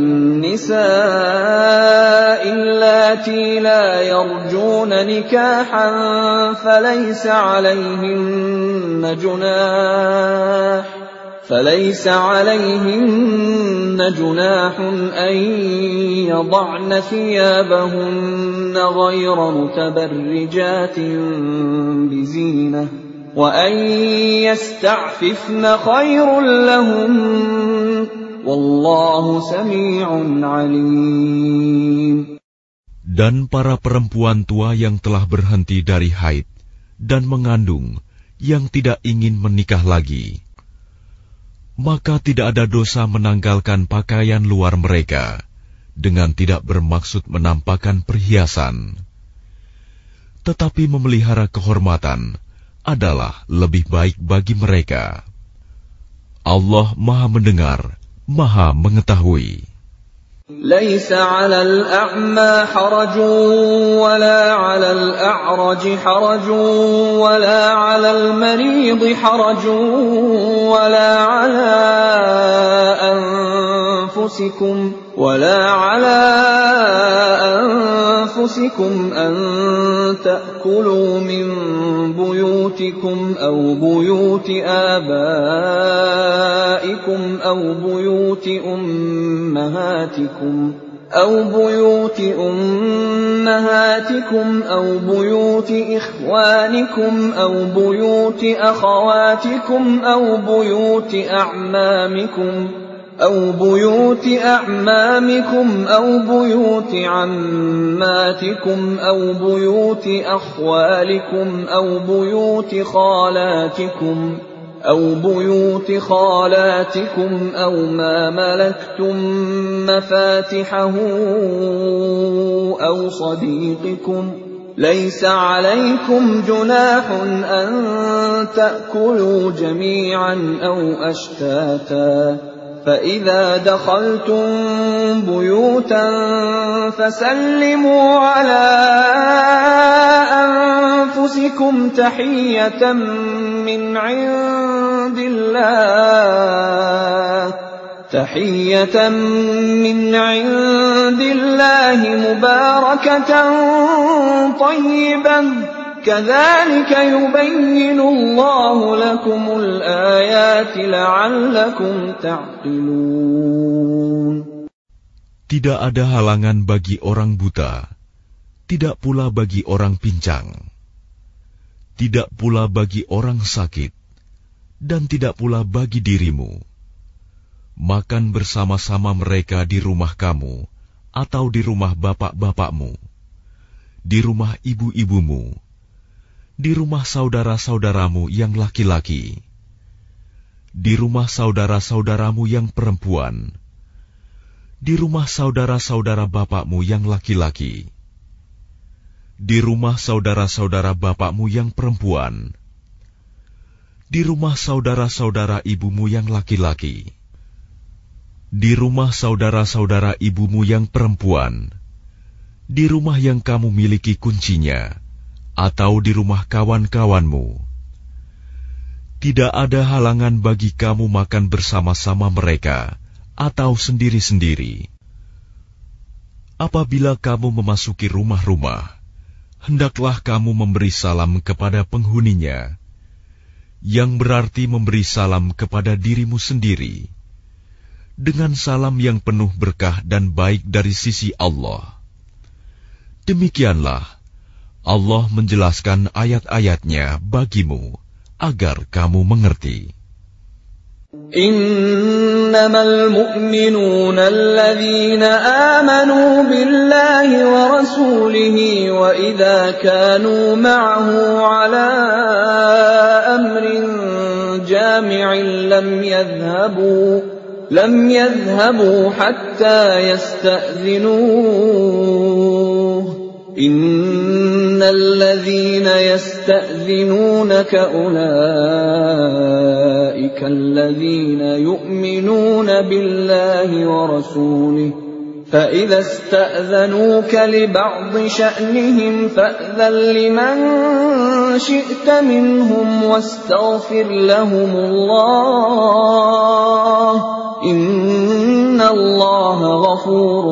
النِّسَاءِ اللَّاتِي لَا يَرْجُونَ نِكَاحًا فَلَيْسَ عَلَيْهِنَّ جُنَاحٌ فَلَيْسَ عَلَيْهِنَّ جُنَاحٌ أَن يَضَعْنَ ثِيَابَهُنَّ غَيْرَ مُتَبَرِّجَاتٍ بِزِينَةٍ وَأَن يَسْتَعْفِفْنَ خَيْرٌ لَّهُنَّ وَاللَّهُ سَمِيعٌ عَلِيمٌ. Dan para perempuan tua yang telah berhenti dari haid dan mengandung yang tidak ingin menikah lagi, maka tidak ada dosa menanggalkan pakaian luar mereka dengan tidak bermaksud menampakkan perhiasan. Tetapi memelihara kehormatan adalah lebih baik bagi mereka. Allah Maha Mendengar, Maha Mengetahui. لَيْسَ عَلَى الْأَعْمَى حَرَجٌ وَلَا عَلَى الْأَعْرَجِ حَرَجٌ وَلَا عَلَى الْمَرِيضِ حَرَجٌ وَلَا عَلَى أَنفُسِكُمْ وَلَا عَلَى أَنفُسِكُمْ أَن تَأْكُلُوا مِن بُيُوتِكُمْ أَوْ بُيُوتِ آبَائِكُمْ أَوْ بُيُوتِ أُمَّهَاتِكُمْ أَوْ بُيُوتِ أُمَّهَاتِكُمْ أَوْ بُيُوتِ إِخْوَانِكُمْ أَوْ بُيُوتِ أَخَوَاتِكُمْ أَوْ بُيُوتِ أَعْمَامِكُمْ أَوْ بُيُوتِ أَعْمَامِكُمْ أَوْ بُيُوتِ عَمَّاتِكُمْ أَوْ بُيُوتِ أَخْوَالِكُمْ أَوْ بُيُوتِ خَالَاتِكُمْ أَوْ بُيُوتِ خَالَاتِكُمْ أَوْ مَا مَلَكْتُمْ مَفَاتِحَهُ أَوْ صَدِيقِكُمْ لَيْسَ عَلَيْكُمْ جُنَاحٌ أَن تَأْكُلُوا جَمِيعًا أَوْ أَشْتَاتًا فَإِذَا دَخَلْتُم بُيُوتًا فَسَلِّمُوا عَلَىٰ أَنفُسِكُمْ تَحِيَّةً مِّنْ عِندِ اللَّهِ تَحِيَّةً مِّنْ عِندِ اللَّهِ مُبَارَكَةً طَيِّبَةً كَذَلِكَ يُبَيِّنُ اللَّهُ لَكُمُ الْآيَاتِ لَعَلَّكُمْ تَعْقِلُونَ. Tidak ada halangan bagi orang buta, tidak pula bagi orang pincang, tidak pula bagi orang sakit, dan tidak pula bagi dirimu. Makan bersama-sama mereka di rumah kamu, atau di rumah bapak-bapakmu, di rumah ibu-ibumu, di rumah saudara-saudaramu yang laki-laki, di rumah saudara-saudaramu yang perempuan, di rumah saudara-saudara bapakmu yang laki-laki, di rumah saudara-saudara bapakmu yang perempuan, di rumah saudara-saudara ibumu yang laki-laki, di rumah saudara-saudara ibumu yang perempuan, di rumah yang kamu miliki kuncinya, atau di rumah kawan-kawanmu. Tidak ada halangan bagi kamu makan bersama-sama mereka atau sendiri-sendiri. Apabila kamu memasuki rumah-rumah, hendaklah kamu memberi salam kepada penghuninya, yang berarti memberi salam kepada dirimu sendiri, dengan salam yang penuh berkah dan baik dari sisi Allah. Demikianlah Allah menjelaskan ayat-ayatnya bagimu agar kamu mengerti. Innamal mu'minuna alladhina amanu billahi wa rasulihi wa idha kanu ma'ahu ala amrin jami'in lam yadhhabu lam yadhhabu hatta yasta'zinuhu إن الذين يستأذنونك أولئك الذين يؤمنون بالله ورسوله فإذا استأذنوك لبعض شأنهم فأذن لمن شئت منهم واستغفر لهم الله إن الله غفور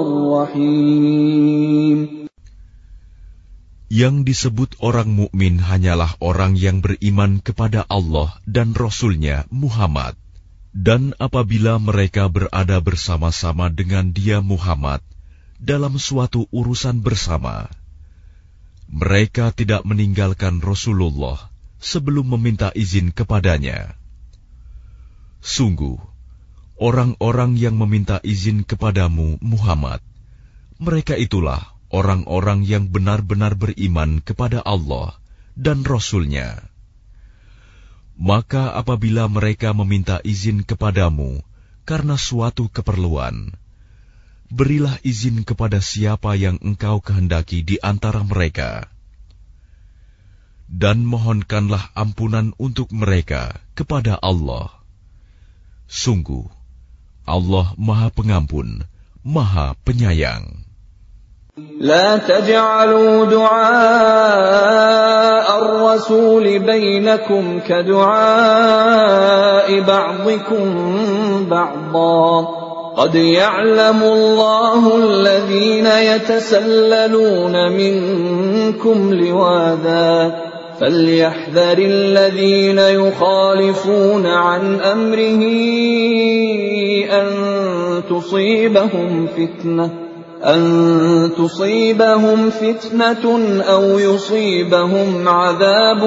رحيم. Yang disebut orang mukmin hanyalah orang yang beriman kepada Allah dan Rasul-Nya Muhammad. Dan apabila mereka berada bersama-sama dengan dia Muhammad dalam suatu urusan bersama, mereka tidak meninggalkan Rasulullah sebelum meminta izin kepadanya. Sungguh, orang-orang yang meminta izin kepadamu Muhammad, mereka itulah orang-orang yang benar-benar beriman kepada Allah dan Rasul-Nya. Maka apabila mereka meminta izin kepadamu karena suatu keperluan, berilah izin kepada siapa yang engkau kehendaki di antara mereka. Dan mohonkanlah ampunan untuk mereka kepada Allah. Sungguh, Allah Maha Pengampun, Maha Penyayang. لا تجعلوا دعاء الرسول بينكم كدعاء بعضكم بعضا قد يعلم الله الذين يتسللون منكم لواذا فليحذر الذين يخالفون عن أمره أن تصيبهم فتنة أن تصيبهم فتنة أو يصيبهم عذاب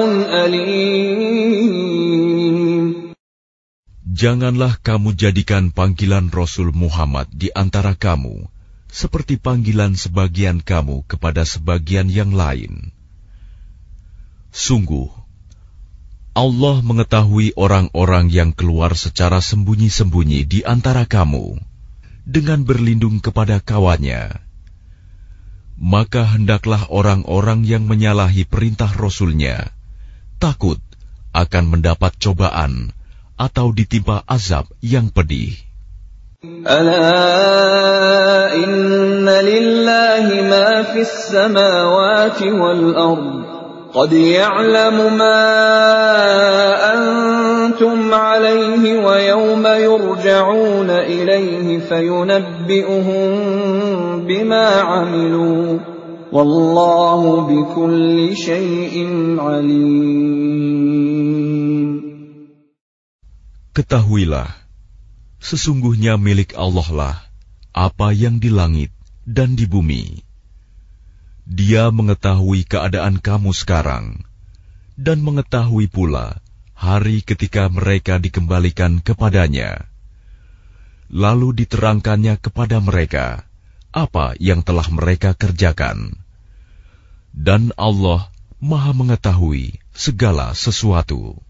أليم. Janganlah kamu jadikan panggilan Rasul Muhammad di antara kamu seperti panggilan sebagian kamu kepada sebagian yang lain. Sungguh, Allah mengetahui orang-orang yang keluar secara sembunyi-sembunyi di antara kamu dengan berlindung kepada kawannya. Maka hendaklah orang-orang yang menyalahi perintah Rasul-Nya takut akan mendapat cobaan atau ditimpa azab yang pedih. Ala inna lillahi ma fis samawati wal ard qad ya'lamu ma antum alayhi wa yawma yurja'una ilayhi fayunabbi'uhum bima 'amilu wallahu bikulli shay'in 'alim. Ketahuilah, sesungguhnya milik Allah lah apa yang di langit dan di bumi. Dia mengetahui keadaan kamu sekarang, dan mengetahui pula hari ketika mereka dikembalikan kepadanya. Lalu diterangkannya kepada mereka apa yang telah mereka kerjakan. Dan Allah Maha mengetahui segala sesuatu.